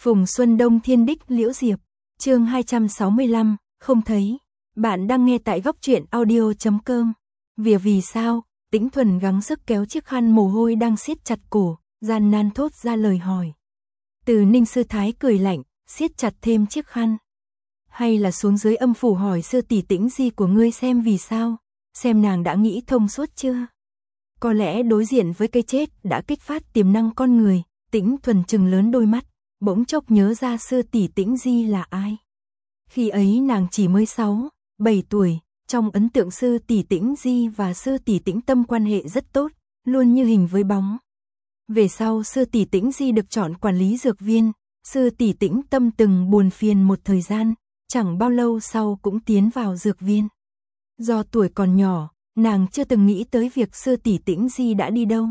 Phùng Xuân Đông Thiên Đích Liễu Diệp, chương 265, không thấy. Bạn đang nghe tại góc truyện audio.com. Vì sao, Tĩnh Thuần gắng sức kéo chiếc khăn mồ hôi đang siết chặt cổ, gian nan thốt ra lời hỏi. Từ Ninh Sư Thái cười lạnh, siết chặt thêm chiếc khăn. Hay là xuống dưới âm phủ hỏi sư tỷ Tĩnh Di của ngươi xem vì sao, xem nàng đã nghĩ thông suốt chưa? Có lẽ đối diện với cái chết đã kích phát tiềm năng con người, Tĩnh Thuần trừng lớn đôi mắt, bỗng chốc nhớ ra sư tỷ Tĩnh Di là ai. Khi ấy nàng chỉ mới 6, 7 tuổi, trong ấn tượng sư tỷ Tĩnh Di và sư tỷ Tĩnh Tâm quan hệ rất tốt, luôn như hình với bóng. Về sau sư tỷ Tĩnh Di được chọn quản lý dược viên, sư tỷ Tĩnh Tâm từng buồn phiền một thời gian, chẳng bao lâu sau cũng tiến vào dược viên. Do tuổi còn nhỏ, nàng chưa từng nghĩ tới việc sư tỷ Tĩnh Di đã đi đâu.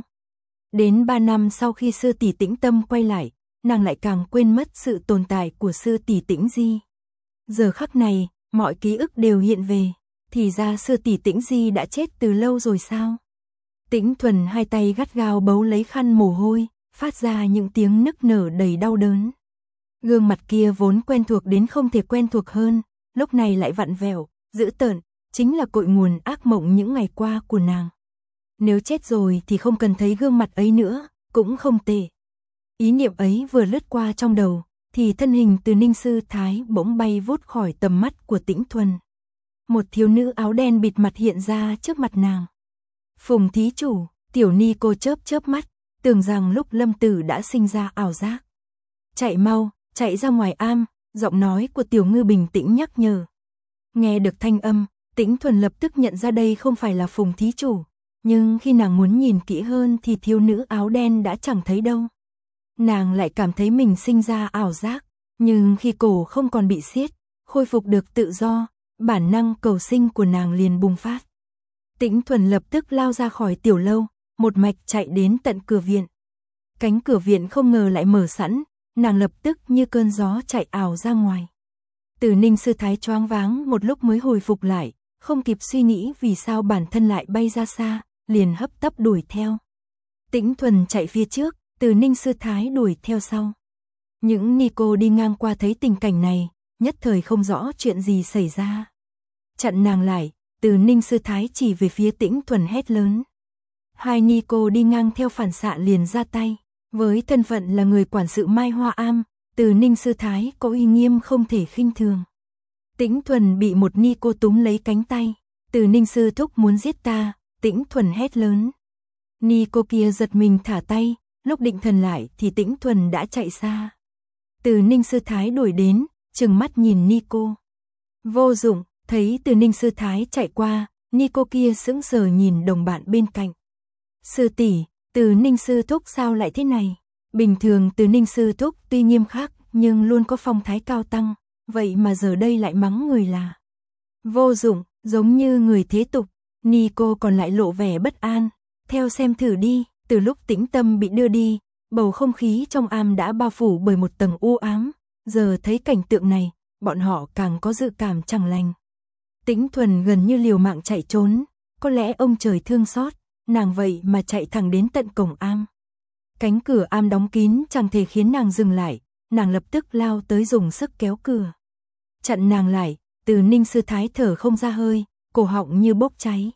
Đến 3 năm sau khi sư tỷ Tĩnh Tâm quay lại, nàng lại càng quên mất sự tồn tại của sư tỷ Tĩnh Di. Giờ khắc này, mọi ký ức đều hiện về, thì ra sư tỷ Tĩnh Di đã chết từ lâu rồi sao? Tĩnh Thuần hai tay gắt gao bấu lấy khăn mồ hôi, phát ra những tiếng nức nở đầy đau đớn. Gương mặt kia vốn quen thuộc đến không thể quen thuộc hơn, lúc này lại vặn vẹo, dữ tợn, chính là cội nguồn ác mộng những ngày qua của nàng. Nếu chết rồi thì không cần thấy gương mặt ấy nữa, cũng không tệ. Ý niệm ấy vừa lướt qua trong đầu, thì thân hình Từ Ninh Sư Thái bỗng bay vút khỏi tầm mắt của Tĩnh Thuần. Một thiếu nữ áo đen bịt mặt hiện ra trước mặt nàng. Phùng thí chủ, tiểu ni cô chớp chớp mắt, tưởng rằng lúc Lâm Tử đã sinh ra ảo giác. Chạy mau, chạy ra ngoài am, giọng nói của tiểu ngư bình tĩnh nhắc nhở. Nghe được thanh âm, Tĩnh Thuần lập tức nhận ra đây không phải là Phùng thí chủ, nhưng khi nàng muốn nhìn kỹ hơn thì thiếu nữ áo đen đã chẳng thấy đâu. Nàng lại cảm thấy mình sinh ra ảo giác, nhưng khi cổ không còn bị siết, khôi phục được tự do, bản năng cầu sinh của nàng liền bùng phát. Tĩnh Thuần lập tức lao ra khỏi tiểu lâu, một mạch chạy đến tận cửa viện. Cánh cửa viện không ngờ lại mở sẵn, nàng lập tức như cơn gió chạy ảo ra ngoài. Từ Ninh Sư Thái choáng váng một lúc mới hồi phục lại, không kịp suy nghĩ vì sao bản thân lại bay ra xa, liền hấp tấp đuổi theo. Tĩnh Thuần chạy phía trước, Từ Ninh Sư Thái đuổi theo sau. Những ni cô đi ngang qua thấy tình cảnh này, nhất thời không rõ chuyện gì xảy ra. Chặn nàng lại, Từ Ninh Sư Thái chỉ về phía Tĩnh Thuần hét lớn. Hai ni cô đi ngang theo phản xạ liền ra tay. Với thân phận là người quản sự Mai Hoa Am, Từ Ninh Sư Thái có uy nghiêm không thể khinh thường. Tĩnh Thuần bị một ni cô túm lấy cánh tay. Từ Ninh Sư thúc muốn giết ta, Tĩnh Thuần hét lớn. Ni cô kia giật mình thả tay, lúc định thần lại thì Tĩnh Thuần đã chạy xa. Từ Ninh Sư Thái đuổi đến, trừng mắt nhìn ni cô. Vô dụng, thấy Từ Ninh Sư Thái chạy qua, ni cô kia sững sờ nhìn đồng bạn bên cạnh. Sư tỷ, Từ Ninh Sư thúc sao lại thế này? Bình thường Từ Ninh Sư thúc tuy nghiêm khắc nhưng luôn có phong thái cao tăng, vậy mà giờ đây lại mắng người là vô dụng, giống như người thế tục. Ni cô còn lại lộ vẻ bất an. Theo xem thử đi. Từ lúc Tĩnh Tâm bị đưa đi, bầu không khí trong am đã bao phủ bởi một tầng u ám, giờ thấy cảnh tượng này, bọn họ càng có dự cảm chẳng lành. Tĩnh Thuần gần như liều mạng chạy trốn, có lẽ ông trời thương xót, nàng vậy mà chạy thẳng đến tận cổng am. Cánh cửa am đóng kín chẳng thể khiến nàng dừng lại, nàng lập tức lao tới dùng sức kéo cửa. Chặn nàng lại, Từ Ninh Sư Thái thở không ra hơi, cổ họng như bốc cháy.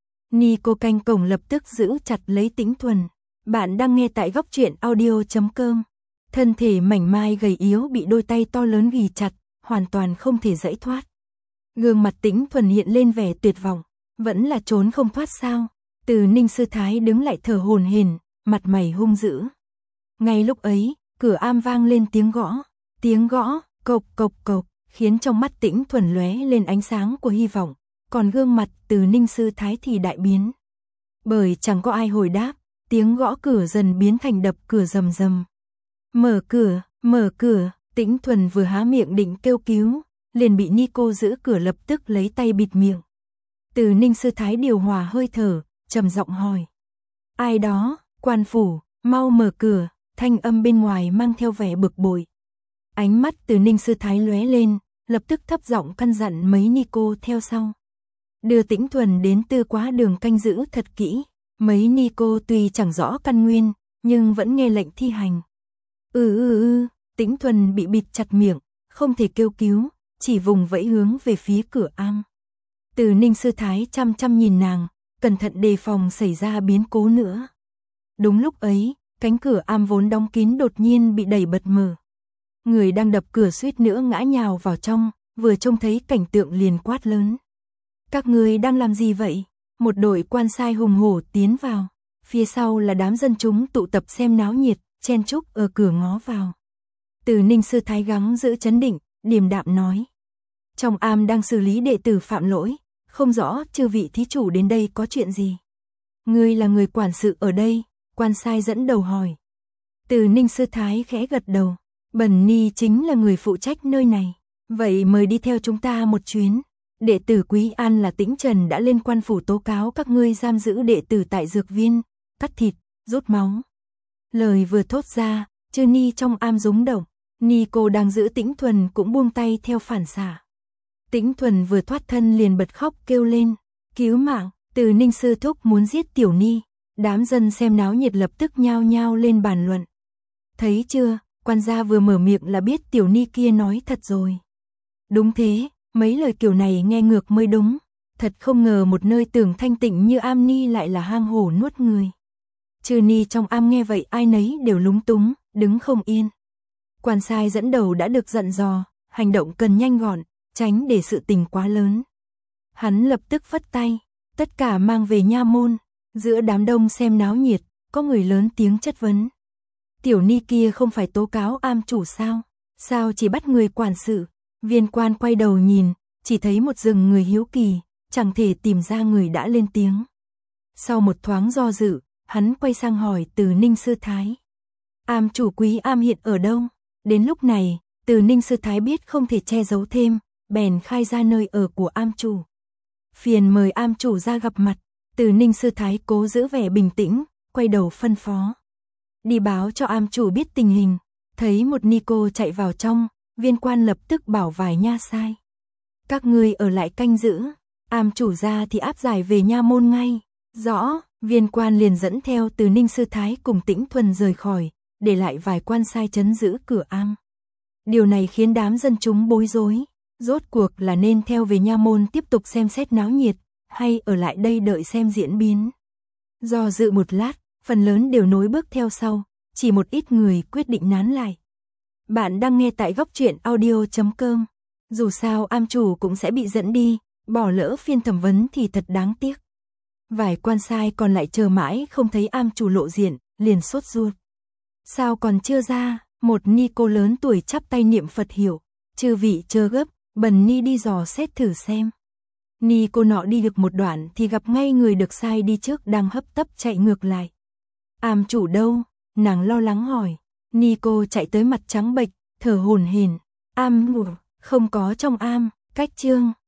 Ni cô canh cổng lập tức giữ chặt lấy Tĩnh Thuần. Bạn đang nghe tại góc truyện audio.com. Thân thể mảnh mai gầy yếu bị đôi tay to lớn ghì chặt, hoàn toàn không thể giãy thoát. Gương mặt Tĩnh Thuần hiện lên vẻ tuyệt vọng, vẫn là trốn không thoát sao? Từ Ninh Sư Thái đứng lại thở hổn hển, mặt mày hung dữ. Ngay lúc ấy, cửa am vang lên tiếng gõ, cộc cộc cộc, khiến trong mắt Tĩnh Thuần lóe lên ánh sáng của hy vọng. Còn gương mặt Từ Ninh Sư Thái thì đại biến. Bởi chẳng có ai hồi đáp, tiếng gõ cửa dần biến thành đập cửa rầm rầm. Mở cửa, Tĩnh Thuần vừa há miệng định kêu cứu, liền bị ni cô giữ cửa lập tức lấy tay bịt miệng. Từ Ninh Sư Thái điều hòa hơi thở, trầm giọng hỏi. Ai đó, quan phủ, mau mở cửa, thanh âm bên ngoài mang theo vẻ bực bội. Ánh mắt Từ Ninh Sư Thái lóe lên, lập tức thấp giọng căn dặn mấy ni cô theo sau. Đưa Tĩnh Thuần đến Tư Quá Đường canh giữ thật kỹ. Mấy ni cô tuy chẳng rõ căn nguyên, nhưng vẫn nghe lệnh thi hành. Tĩnh Thuần bị bịt chặt miệng, không thể kêu cứu, chỉ vùng vẫy hướng về phía cửa am. Từ Ninh sư thái chăm chăm nhìn nàng, cẩn thận đề phòng xảy ra biến cố nữa. Đúng lúc ấy, cánh cửa am vốn đóng kín đột nhiên bị đẩy bật mở. Người đang đập cửa suýt nữa ngã nhào vào trong, vừa trông thấy cảnh tượng liền quát lớn. Các người đang làm gì vậy? Một đội quan sai hùng hổ tiến vào, phía sau là đám dân chúng tụ tập xem náo nhiệt, chen chúc ở cửa ngó vào. Từ Ninh sư thái gắng giữ trấn định, điềm đạm nói. Trong am đang xử lý đệ tử phạm lỗi, không rõ chư vị thí chủ đến đây có chuyện gì. Ngươi là người quản sự ở đây, quan sai dẫn đầu hỏi. Từ Ninh sư thái khẽ gật đầu, Bần Ni chính là người phụ trách nơi này, vậy mời đi theo chúng ta một chuyến. Đệ tử Quý An là Tĩnh Trần đã lên quan phủ tố cáo các ngươi giam giữ đệ tử tại dược viên, cắt thịt, rút máu. Lời vừa thốt ra, chư ni trong am rúng động, ni cô đang giữ Tĩnh Thuần cũng buông tay theo phản xạ. Tĩnh Thuần vừa thoát thân liền bật khóc kêu lên, cứu mạng. Từ Ninh sư thúc muốn giết tiểu ni, đám dân xem náo nhiệt lập tức nhao nhao lên bàn luận. Thấy chưa, quan gia vừa mở miệng là biết tiểu ni kia nói thật rồi. Đúng thế, mấy lời kiểu này nghe ngược mới đúng, thật không ngờ một nơi tưởng thanh tịnh như am ni lại là hang hổ nuốt người. Chư ni trong am nghe vậy ai nấy đều lúng túng, đứng không yên. Quan sai dẫn đầu đã được dặn dò, hành động cần nhanh gọn, tránh để sự tình quá lớn. Hắn lập tức phất tay, tất cả mang về nha môn. Giữa đám đông xem náo nhiệt, có người lớn tiếng chất vấn. Tiểu ni kia không phải tố cáo am chủ sao? Sao chỉ bắt người quản sự? Viên quan quay đầu nhìn, chỉ thấy một rừng người hiếu kỳ, chẳng thể tìm ra người đã lên tiếng. Sau một thoáng do dự, hắn quay sang hỏi Từ Ninh sư thái. Am chủ Quý Am hiện ở đâu? Đến lúc này, Từ Ninh sư thái biết không thể che giấu thêm, bèn khai ra nơi ở của am chủ. Phiền mời am chủ ra gặp mặt. Từ Ninh sư thái cố giữ vẻ bình tĩnh, quay đầu phân phó. Đi báo cho am chủ biết tình hình. Thấy một ni cô chạy vào trong, viên quan lập tức bảo vài nha sai. Các ngươi ở lại canh giữ, am chủ ra thì áp giải về nha môn ngay. Rõ, viên quan liền dẫn theo Từ Ninh sư thái cùng Tĩnh Thuần rời khỏi, để lại vài quan sai trấn giữ cửa am. Điều này khiến đám dân chúng bối rối, rốt cuộc là nên theo về nha môn tiếp tục xem xét náo nhiệt, hay ở lại đây đợi xem diễn biến. Do dự một lát, phần lớn đều nối bước theo sau, chỉ một ít người quyết định nán lại. Bạn đang nghe tại góc truyện audio.com. Dù sao am chủ cũng sẽ bị dẫn đi, bỏ lỡ phiên thẩm vấn thì thật đáng tiếc. Vài quan sai còn lại chờ mãi không thấy am chủ lộ diện, liền sốt ruột. Sao còn chưa ra? Một ni cô lớn tuổi chắp tay niệm Phật hiệu. Chư vị chờ gấp, Bần Ni đi dò xét thử xem. Ni cô nọ đi được một đoạn thì gặp ngay người được sai đi trước đang hấp tấp chạy ngược lại. Am chủ đâu? Nàng lo lắng hỏi. Ni cô chạy tới mặt trắng bệch, thở hổn hển. Am ngủ, không có trong am, cách chương.